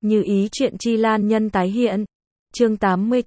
Như ý chuyện chi lan nhân tái hiện. Chương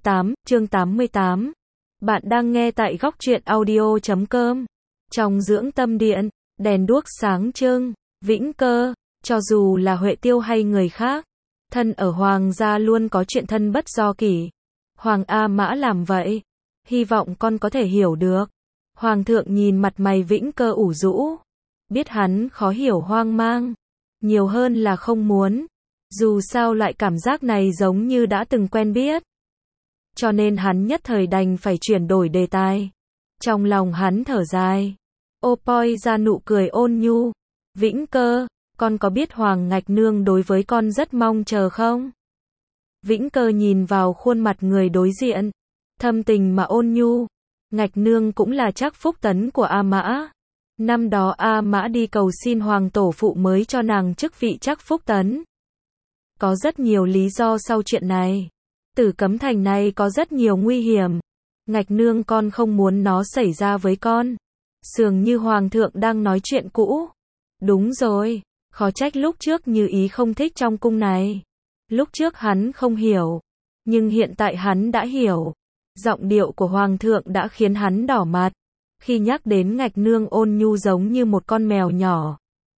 88. Bạn đang nghe tại góc truyện audio.com. Trong dưỡng tâm điện, đèn đuốc sáng trưng, Vĩnh Cơ, cho dù là Huệ Tiêu hay người khác, thân ở Hoàng gia luôn có chuyện thân bất do kỷ. Hoàng A Mã làm vậy, hy vọng con có thể hiểu được. Hoàng thượng nhìn mặt mày Vĩnh Cơ ủ rũ, biết hắn khó hiểu hoang mang, nhiều hơn là không muốn. Dù sao loại cảm giác này giống như đã từng quen biết. Cho nên hắn nhất thời đành phải chuyển đổi đề tài. Trong lòng hắn thở dài. Ô Poi ra nụ cười ôn nhu. Vĩnh Cơ, con có biết Hoàng Ngạch Nương đối với con rất mong chờ không? Vĩnh Cơ nhìn vào khuôn mặt người đối diện. Thâm tình mà ôn nhu. Ngạch Nương cũng là trác phúc tấn của A Mã. Năm đó A Mã đi cầu xin Hoàng tổ phụ mới cho nàng chức vị trác phúc tấn. Có rất nhiều lý do sau chuyện này. Tử Cấm Thành này có rất nhiều nguy hiểm. Ngạch Nương con không muốn nó xảy ra với con. Dường như Hoàng thượng đang nói chuyện cũ. Đúng rồi, khó trách lúc trước Như Ý không thích trong cung này. Lúc trước hắn không hiểu, nhưng hiện tại hắn đã hiểu. Giọng điệu của Hoàng thượng đã khiến hắn đỏ mặt. Khi nhắc đến Ngạch Nương ôn nhu giống như một con mèo nhỏ.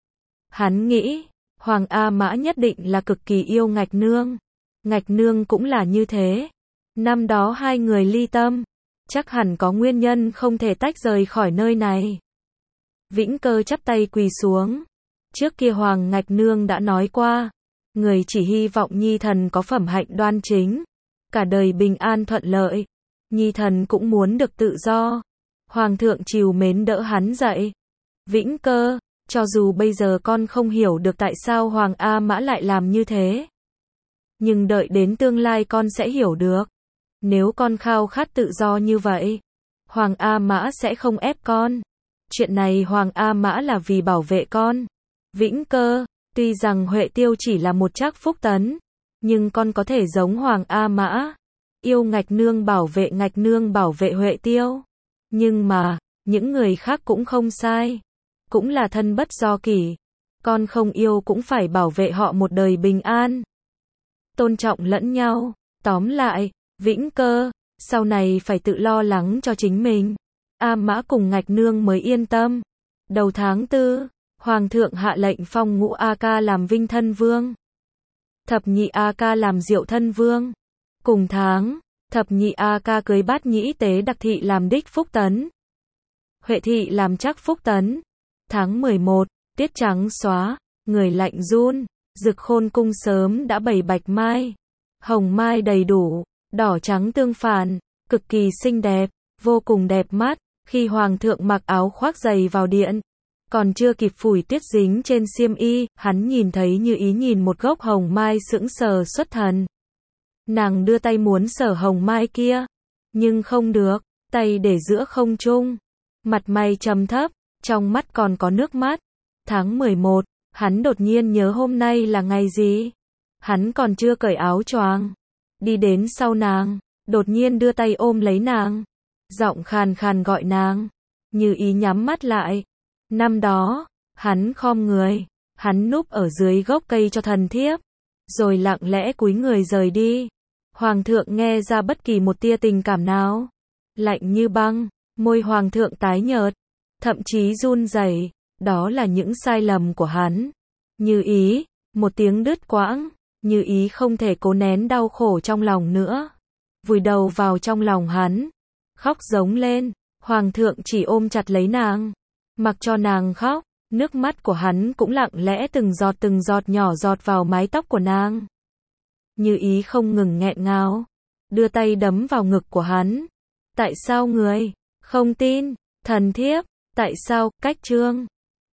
Hắn nghĩ, Hoàng A Mã nhất định là cực kỳ yêu Ngạch Nương. Ngạch Nương cũng là như thế. Năm đó hai người ly tâm, chắc hẳn có nguyên nhân không thể tách rời khỏi nơi này. Vĩnh Cơ chắp tay quỳ xuống. Trước kia Hoàng Ngạch Nương đã nói qua, người chỉ hy vọng nhi thần có phẩm hạnh đoan chính, cả đời bình an thuận lợi. Nhi thần cũng muốn được tự do. Hoàng thượng trìu mến đỡ hắn dậy. Vĩnh Cơ, cho dù bây giờ con không hiểu được tại sao Hoàng A Mã lại làm như thế, nhưng đợi đến tương lai con sẽ hiểu được. Nếu con khao khát tự do như vậy, Hoàng A Mã sẽ không ép con. Chuyện này Hoàng A Mã là vì bảo vệ con. Vĩnh Cơ, tuy rằng Huệ Tiêu chỉ là một trác phúc tấn, nhưng con có thể giống Hoàng A Mã, yêu Ngạch Nương bảo vệ Huệ Tiêu. Nhưng mà, những người khác cũng không sai. Cũng là thân bất do kỷ. Con không yêu cũng phải bảo vệ họ một đời bình an. Tôn trọng lẫn nhau. Tóm lại, Vĩnh Cơ, sau này phải tự lo lắng cho chính mình. A Mã cùng Ngạch Nương mới yên tâm. Đầu tháng 4, Hoàng thượng hạ lệnh phong Ngũ A Ca làm Vinh Thân Vương. Thập Nhị A Ca làm Diệu Thân Vương. Cùng tháng, Thập Nhị A Ca cưới Bát Nhĩ Tế Đặc Thị làm Đích Phúc Tấn. Huệ Thị làm Trác Phúc Tấn. Tháng 11, tiết trắng xóa, người lạnh run, Dực Khôn cung sớm đã bày bạch mai. Hồng mai đầy đủ, đỏ trắng tương phản, cực kỳ xinh đẹp, vô cùng đẹp mắt. Khi Hoàng thượng mặc áo khoác dày vào điện, còn chưa kịp phủi tuyết dính trên xiêm y, hắn nhìn thấy Như Ý nhìn một gốc hồng mai sững sờ xuất thần. Nàng đưa tay muốn sờ hồng mai kia, nhưng không được, tay để giữa không trung. Mặt mày trầm thấp, trong mắt còn có nước mắt. Tháng 11, hắn đột nhiên nhớ hôm nay là ngày gì. Hắn còn chưa cởi áo choàng, đi đến sau nàng, đột nhiên đưa tay ôm lấy nàng, giọng khàn khàn gọi nàng. Như Ý nhắm mắt lại. Năm đó, hắn khom người, hắn núp ở dưới gốc cây cho thần thiếp, rồi lặng lẽ cúi người rời đi. Hoàng thượng nghe ra bất kỳ một tia tình cảm nào, lạnh như băng, môi Hoàng thượng tái nhợt, thậm chí run rẩy. Đó là những sai lầm của hắn. Như Ý, một tiếng đứt quãng. Như Ý không thể cố nén đau khổ trong lòng nữa, vùi đầu vào trong lòng hắn, khóc giống lên. Hoàng thượng chỉ ôm chặt lấy nàng, mặc cho nàng khóc. Nước mắt của hắn cũng lặng lẽ từng giọt nhỏ giọt vào mái tóc của nàng. Như Ý không ngừng nghẹn ngào, đưa tay đấm vào ngực của hắn. Tại sao người không tin thần thiếp? Tại sao? Cách chương